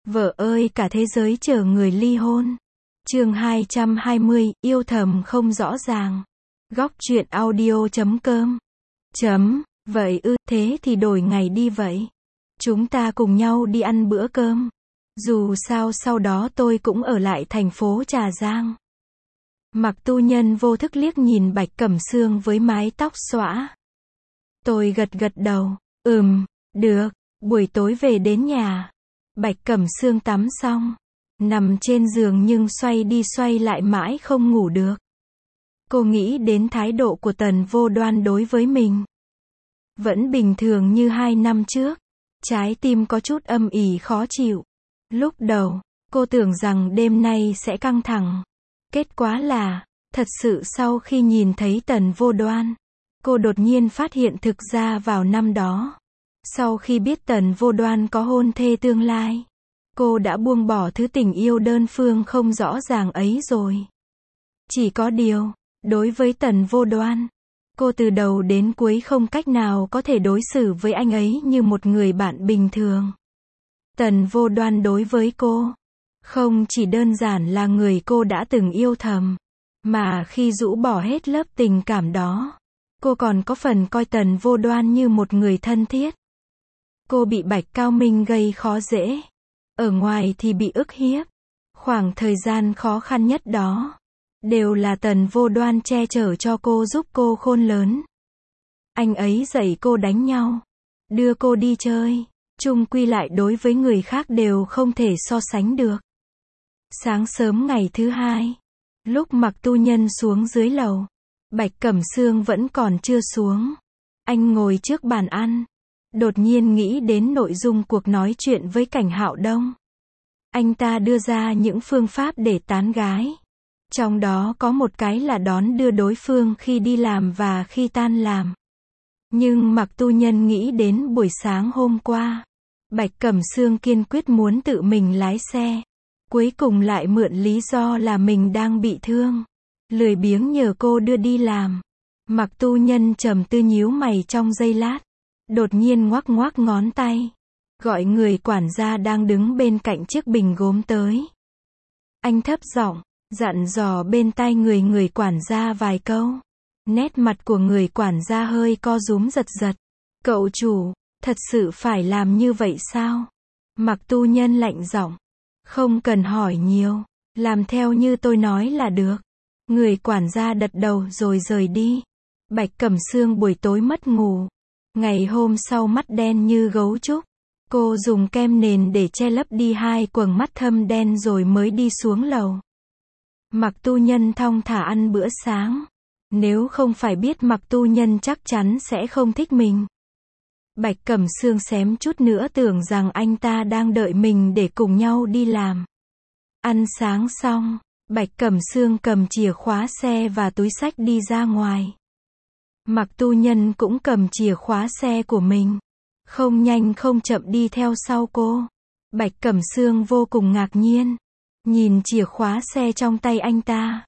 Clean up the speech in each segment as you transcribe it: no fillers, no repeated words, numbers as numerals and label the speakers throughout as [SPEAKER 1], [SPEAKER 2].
[SPEAKER 1] Vợ ơi cả thế giới chờ người ly hôn. Chương 220, yêu thầm không rõ ràng. Góc truyện audio.com. Vậy thế thì đổi ngày đi vậy. Chúng ta cùng nhau đi ăn bữa cơm. Dù sao sau đó tôi cũng ở lại thành phố Trà Giang. Mặc Tu Nhân vô thức liếc nhìn Bạch Cẩm Sương với mái tóc xõa. Tôi gật đầu. Được, buổi tối về đến nhà. Bạch Cẩm Sương tắm xong, nằm trên giường nhưng xoay đi xoay lại mãi không ngủ được. Cô nghĩ đến thái độ của Tần Vô Đoan đối với mình. Vẫn bình thường như 2 năm trước. Trái tim có chút âm ỉ khó chịu. Lúc đầu, cô tưởng rằng đêm nay sẽ căng thẳng. Kết quả là, thật sự sau khi nhìn thấy Tần Vô Đoan, cô đột nhiên phát hiện thực ra vào năm đó, sau khi biết Tần Vô Đoan có hôn thê tương lai, cô đã buông bỏ thứ tình yêu đơn phương không rõ ràng ấy rồi. Chỉ có điều, đối với Tần Vô Đoan, cô từ đầu đến cuối không cách nào có thể đối xử với anh ấy như một người bạn bình thường. Tần Vô Đoan đối với cô, không chỉ đơn giản là người cô đã từng yêu thầm, mà khi rũ bỏ hết lớp tình cảm đó, cô còn có phần coi Tần Vô Đoan như một người thân thiết. Cô bị Bạch Cao Minh gây khó dễ, ở ngoài thì bị ức hiếp. Khoảng thời gian khó khăn nhất đó, đều là Tần Vô Đoan che chở cho cô, giúp cô khôn lớn. Anh ấy dạy cô đánh nhau, đưa cô đi chơi, chung quy lại đối với người khác đều không thể so sánh được. Sáng sớm ngày thứ hai, lúc Mặc Tu Nhân xuống dưới lầu, Bạch Cẩm Sương vẫn còn chưa xuống. Anh ngồi trước bàn ăn, đột nhiên nghĩ đến nội dung cuộc nói chuyện với Cảnh Hạo Đông. Anh ta đưa ra những phương pháp để tán gái. Trong đó có một cái là đón đưa đối phương khi đi làm và khi tan làm. Nhưng Mặc Tu Nhân nghĩ đến buổi sáng hôm qua, Bạch Cẩm Sương kiên quyết muốn tự mình lái xe. Cuối cùng lại mượn lý do là mình đang bị thương, lười biếng nhờ cô đưa đi làm. Mặc Tu Nhân trầm tư nhíu mày trong giây lát, đột nhiên ngoắc ngoắc ngón tay, gọi người quản gia đang đứng bên cạnh chiếc bình gốm tới. Anh thấp giọng dặn dò bên tai người quản gia vài câu. Nét mặt của người quản gia hơi co rúm giật. Cậu chủ, thật sự phải làm như vậy sao? Mặc Tu Nhân lạnh giọng. Không cần hỏi nhiều, làm theo như tôi nói là được. Người quản gia gật đầu rồi rời đi. Bạch Cẩm Sương buổi tối mất ngủ. Ngày hôm sau mắt đen như gấu trúc. Cô dùng kem nền để che lấp đi 2 quầng mắt thâm đen rồi mới đi xuống lầu. Mặc Tu Nhân thong thả ăn bữa sáng. Nếu không phải biết Mặc Tu Nhân chắc chắn sẽ không thích mình. Bạch Cẩm Sương xém chút nữa tưởng rằng anh ta đang đợi mình để cùng nhau đi làm. Ăn sáng xong, Bạch Cẩm Sương cầm chìa khóa xe và túi xách đi ra ngoài. Mặc Tu Nhân cũng cầm chìa khóa xe của mình, không nhanh không chậm đi theo sau cô. Bạch Cẩm Sương vô cùng ngạc nhiên, nhìn chìa khóa xe trong tay anh ta.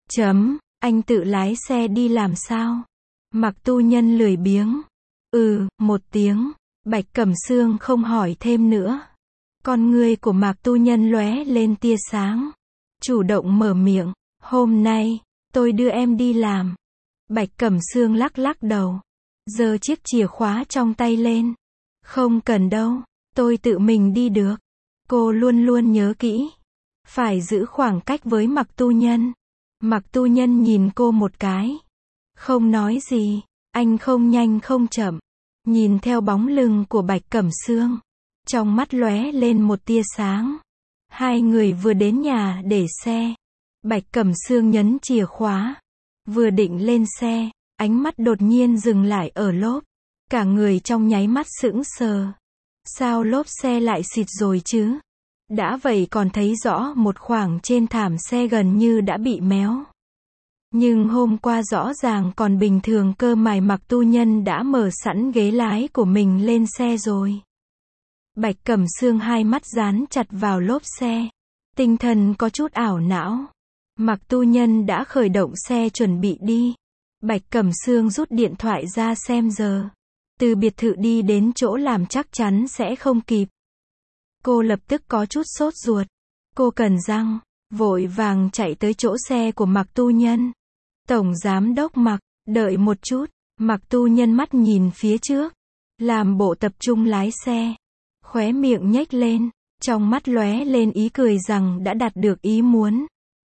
[SPEAKER 1] Anh tự lái xe đi làm sao? Mặc Tu Nhân lười biếng. Một tiếng. Bạch Cẩm Sương không hỏi thêm nữa. Con ngươi của Mạc Tu Nhân lóe lên tia sáng, chủ động mở miệng. Hôm nay, tôi đưa em đi làm. Bạch Cẩm Sương lắc đầu, giơ chiếc chìa khóa trong tay lên. Không cần đâu, tôi tự mình đi được. Cô luôn luôn nhớ kỹ, phải giữ khoảng cách với Mạc Tu Nhân. Mạc Tu Nhân nhìn cô một cái, không nói gì. Anh không nhanh không chậm, nhìn theo bóng lưng của Bạch Cẩm Sương, trong mắt lóe lên một tia sáng. Hai người vừa đến nhà để xe, Bạch Cẩm Sương nhấn chìa khóa, vừa định lên xe, ánh mắt đột nhiên dừng lại ở lốp. Cả người trong nháy mắt sững sờ. Sao lốp xe lại xịt rồi chứ? Đã vậy còn thấy rõ một khoảng trên thảm xe gần như đã bị méo. Nhưng hôm qua rõ ràng còn bình thường cơ mà. Mặc Tu Nhân đã mở sẵn ghế lái của mình lên xe rồi. Bạch Cẩm Sương hai mắt dán chặt vào lốp xe, tinh thần có chút ảo não. Mặc Tu Nhân đã khởi động xe chuẩn bị đi. Bạch Cẩm Sương rút điện thoại ra xem giờ. Từ biệt thự đi đến chỗ làm chắc chắn sẽ không kịp. Cô lập tức có chút sốt ruột. Cô cần răng, vội vàng chạy tới chỗ xe của Mạc Tu Nhân. Tổng giám đốc Mạc, đợi một chút. Mạc Tu Nhân mắt nhìn phía trước, làm bộ tập trung lái xe, khóe miệng nhếch lên, trong mắt lóe lên ý cười rằng đã đạt được ý muốn.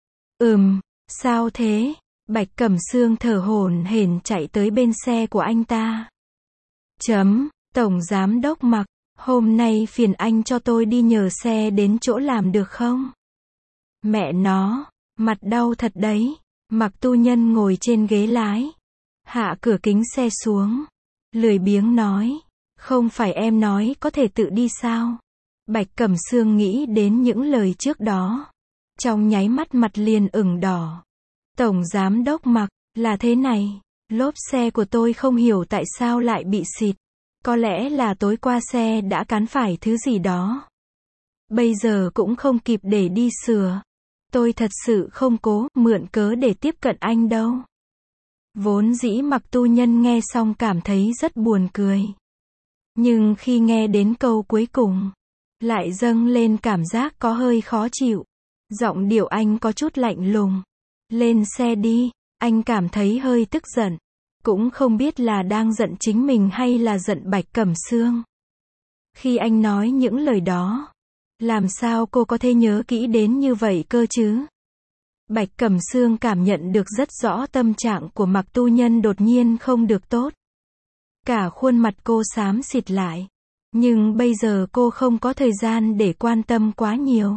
[SPEAKER 1] Sao thế? Bạch Cẩm Sương thở hổn hển chạy tới bên xe của anh ta. Tổng giám đốc Mạc, hôm nay phiền anh cho tôi đi nhờ xe đến chỗ làm được không? Mẹ nó, mặt đau thật đấy. Mạc Tu Nhân ngồi trên ghế lái, hạ cửa kính xe xuống, lười biếng nói, không phải em nói có thể tự đi sao? Bạch Cẩm Sương nghĩ đến những lời trước đó, trong nháy mắt mặt liền ửng đỏ. Tổng giám đốc Mạc, là thế này, lốp xe của tôi không hiểu tại sao lại bị xịt. Có lẽ là tối qua xe đã cán phải thứ gì đó. Bây giờ cũng không kịp để đi sửa. Tôi thật sự không cố mượn cớ để tiếp cận anh đâu. Vốn dĩ Mạc Tu Nhân nghe xong cảm thấy rất buồn cười. Nhưng khi nghe đến câu cuối cùng, lại dâng lên cảm giác có hơi khó chịu. Giọng điệu anh có chút lạnh lùng. Lên xe đi, anh cảm thấy hơi tức giận. Cũng không biết là đang giận chính mình hay là giận Bạch Cẩm Sương. Khi anh nói những lời đó, làm sao cô có thể nhớ kỹ đến như vậy cơ chứ? Bạch Cẩm Sương cảm nhận được rất rõ tâm trạng của Mạc Tu Nhân đột nhiên không được tốt. Cả khuôn mặt cô xám xịt lại. Nhưng bây giờ cô không có thời gian để quan tâm quá nhiều.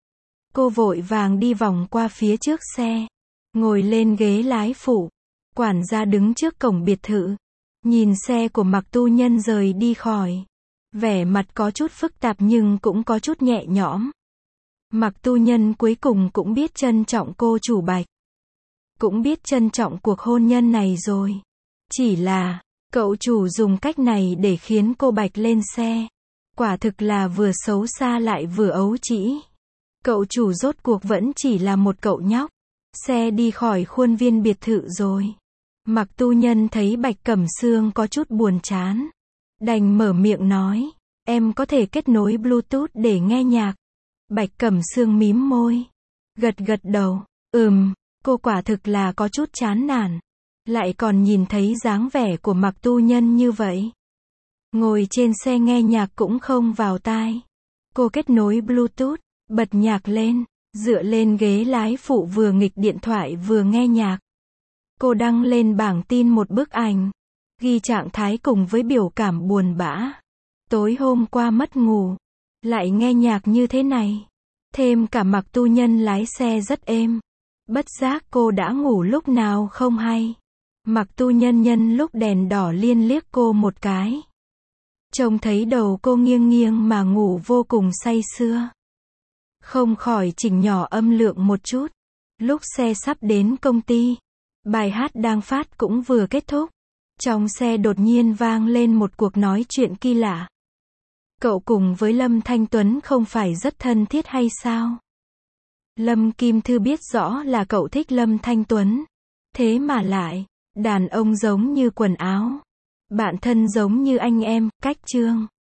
[SPEAKER 1] Cô vội vàng đi vòng qua phía trước xe, ngồi lên ghế lái phụ. Quản gia đứng trước cổng biệt thự, nhìn xe của Mạc Tu Nhân rời đi khỏi. Vẻ mặt có chút phức tạp nhưng cũng có chút nhẹ nhõm. Mạc Tu Nhân cuối cùng cũng biết trân trọng cô chủ Bạch. Cũng biết trân trọng cuộc hôn nhân này rồi. Chỉ là, cậu chủ dùng cách này để khiến cô Bạch lên xe. Quả thực là vừa xấu xa lại vừa ấu trĩ. Cậu chủ rốt cuộc vẫn chỉ là một cậu nhóc. Xe đi khỏi khuôn viên biệt thự rồi. Mạc Tu Nhân thấy Bạch Cẩm Sương có chút buồn chán. Đành mở miệng nói, em có thể kết nối Bluetooth để nghe nhạc. Bạch Cẩm Sương mím môi, gật gật đầu, cô quả thực là có chút chán nản. Lại còn nhìn thấy dáng vẻ của Mạc Tu Nhân như vậy. Ngồi trên xe nghe nhạc cũng không vào tai. Cô kết nối Bluetooth, bật nhạc lên, dựa lên ghế lái phụ vừa nghịch điện thoại vừa nghe nhạc. Cô đăng lên bảng tin một bức ảnh, ghi trạng thái cùng với biểu cảm buồn bã. Tối hôm qua mất ngủ, lại nghe nhạc như thế này. Thêm cả Mạc Tu Nhân lái xe rất êm. Bất giác cô đã ngủ lúc nào không hay. Mạc Tu Nhân nhân lúc đèn đỏ liên liếc cô một cái. Trông thấy đầu cô nghiêng nghiêng mà ngủ vô cùng say sưa. Không khỏi chỉnh nhỏ âm lượng một chút. Lúc xe sắp đến công ty, bài hát đang phát cũng vừa kết thúc. Trong xe đột nhiên vang lên một cuộc nói chuyện kỳ lạ. Cậu cùng với Lâm Thanh Tuấn không phải rất thân thiết hay sao? Lâm Kim Thư biết rõ là cậu thích Lâm Thanh Tuấn. Thế mà lại, đàn ông giống như quần áo. Bạn thân giống như anh em, cách trương.